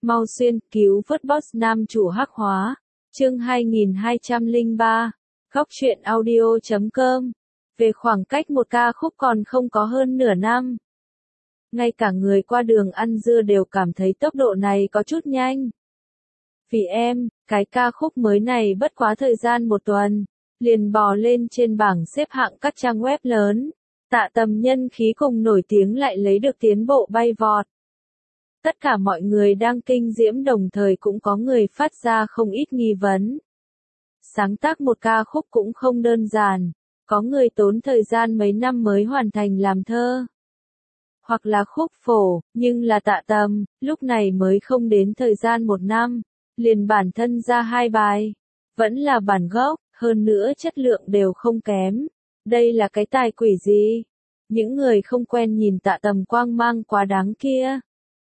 Mau xuyên, cứu vớt boss nam chủ hắc hóa. Chương 2203. Góc truyện audio.com. Về khoảng cách một ca khúc còn không có hơn nửa năm. Ngay cả người qua đường ăn dưa đều cảm thấy tốc độ này có chút nhanh. Vì em, cái ca khúc mới này bất quá thời gian một tuần, liền bò lên trên bảng xếp hạng các trang web lớn. Tạ Tầm nhân khí cùng nổi tiếng lại lấy được tiến bộ bay vọt. Tất cả mọi người đang kinh diễm đồng thời cũng có người phát ra không ít nghi vấn. Sáng tác một ca khúc cũng không đơn giản, có người tốn thời gian mấy năm mới hoàn thành làm thơ. Hoặc là khúc phổ, nhưng là Tạ Tầm, lúc này mới không đến thời gian một năm, liền bản thân ra 2 bài. Vẫn là bản gốc, hơn nữa chất lượng đều không kém. Đây là cái tài quỷ gì? Những người không quen nhìn Tạ Tầm quang mang quá đáng kia.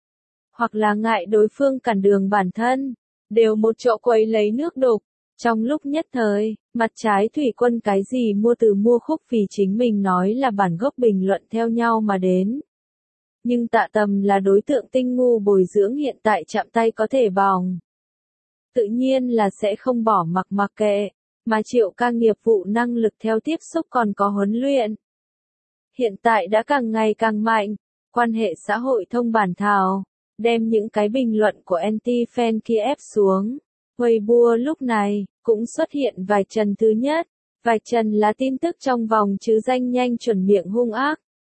Hoặc là ngại đối phương cản đường bản thân, đều một chỗ quấy lấy nước đục. Trong lúc nhất thời, mặt trái thủy quân cái gì mua khúc vì chính mình nói là bản gốc bình luận theo nhau mà đến. Nhưng Tạ Tầm là đối tượng tinh ngu bồi dưỡng hiện tại chạm tay có thể bỏng. Tự nhiên là sẽ không bỏ mặc kệ, mà Triệu ca nghiệp vụ năng lực theo tiếp xúc còn có huấn luyện. Hiện tại đã càng ngày càng mạnh, quan hệ xã hội thông bản thảo, đem những cái bình luận của anti-fan kia ép xuống. Weibo lúc này, cũng xuất hiện vài trần thứ nhất. Vài trần là tin tức trong vòng chứ danh nhanh chuẩn miệng hung ác.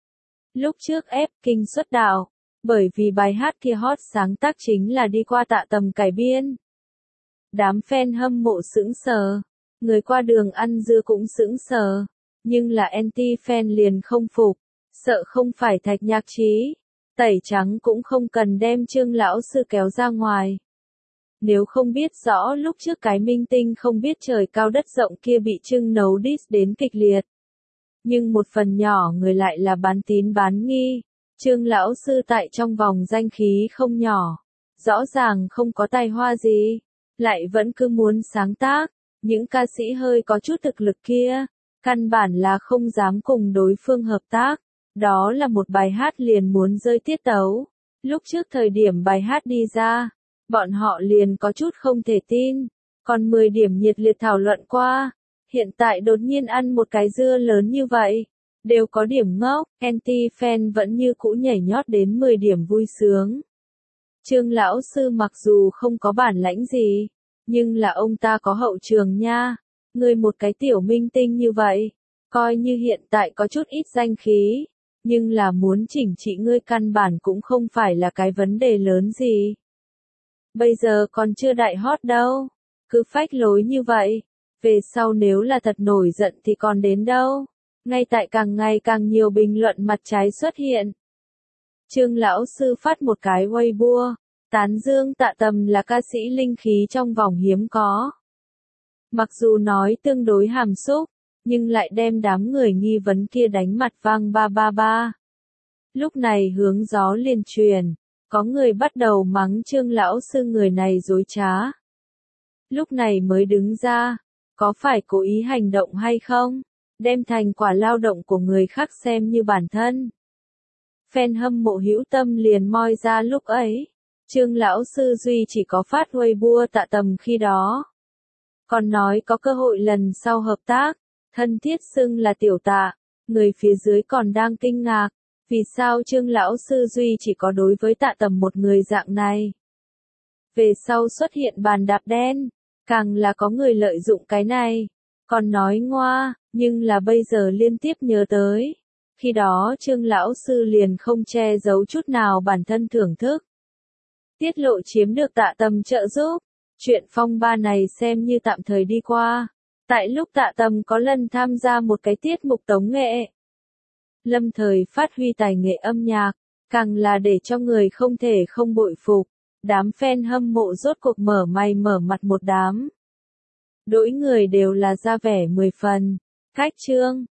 Lúc trước ép kinh xuất đạo, bởi vì bài hát kia hot sáng tác chính là đi qua Tạ Tầm cải biên. Đám fan hâm mộ sững sờ, người qua đường ăn dưa cũng sững sờ, nhưng là anti-fan liền không phục, sợ không phải Thạch Nhạc Trí, tẩy trắng cũng không cần đem Trương lão sư kéo ra ngoài. Nếu không biết rõ lúc trước cái minh tinh không biết trời cao đất rộng kia bị Trương nấu diss đến kịch liệt. Nhưng một phần nhỏ người lại là bán tín bán nghi, Trương lão sư tại trong vòng danh khí không nhỏ, rõ ràng không có tài hoa gì, lại vẫn cứ muốn sáng tác, những ca sĩ hơi có chút thực lực kia, căn bản là không dám cùng đối phương hợp tác, đó là một bài hát liền muốn rơi tiết tấu. Lúc trước thời điểm bài hát đi ra, bọn họ liền có chút không thể tin, còn 10 điểm nhiệt liệt thảo luận qua, hiện tại đột nhiên ăn một cái dưa lớn như vậy, đều có điểm ngốc, anti-fan vẫn như cũ nhảy nhót đến 10 điểm vui sướng. Trương lão sư mặc dù không có bản lãnh gì, nhưng là ông ta có hậu trường nha, người một cái tiểu minh tinh như vậy, coi như hiện tại có chút ít danh khí, nhưng là muốn chỉnh trị ngươi căn bản cũng không phải là cái vấn đề lớn gì. Bây giờ còn chưa đại hot đâu, cứ phách lối như vậy, về sau nếu là thật nổi giận thì còn đến đâu. Ngay tại càng ngày càng nhiều bình luận mặt trái xuất hiện. Trương lão sư phát một cái Weibo, tán dương Tạ Tầm là ca sĩ linh khí trong vòng hiếm có. Mặc dù nói tương đối hàm xúc, nhưng lại đem đám người nghi vấn kia đánh mặt vang ba. Lúc này hướng gió liền truyền, có người bắt đầu mắng Trương lão sư người này dối trá. Lúc này mới đứng ra, có phải cố ý hành động hay không? Đem thành quả lao động của người khác xem như bản thân. Fan hâm mộ hữu tâm liền moi ra lúc ấy, Trương lão sư duy chỉ có phát Weibo Tạ Tầm khi đó. Còn nói có cơ hội lần sau hợp tác, thân thiết xưng là tiểu Tạ, người phía dưới còn đang kinh ngạc, vì sao Trương lão sư duy chỉ có đối với Tạ Tầm một người dạng này. Về sau xuất hiện bàn đạp đen, càng là có người lợi dụng cái này, còn nói ngoa, nhưng là bây giờ liên tiếp nhớ tới. Khi đó Trương lão sư liền không che giấu chút nào bản thân thưởng thức. Tiết lộ chiếm được Tạ Tầm trợ giúp, chuyện phong ba này xem như tạm thời đi qua. Tại lúc Tạ Tầm có lần tham gia một cái tiết mục tống nghệ, lâm thời phát huy tài nghệ âm nhạc, càng là để cho người không thể không bội phục. Đám fan hâm mộ rốt cuộc mở mày mở mặt một đám. Mỗi người đều là ra vẻ 10 phần, khách trương,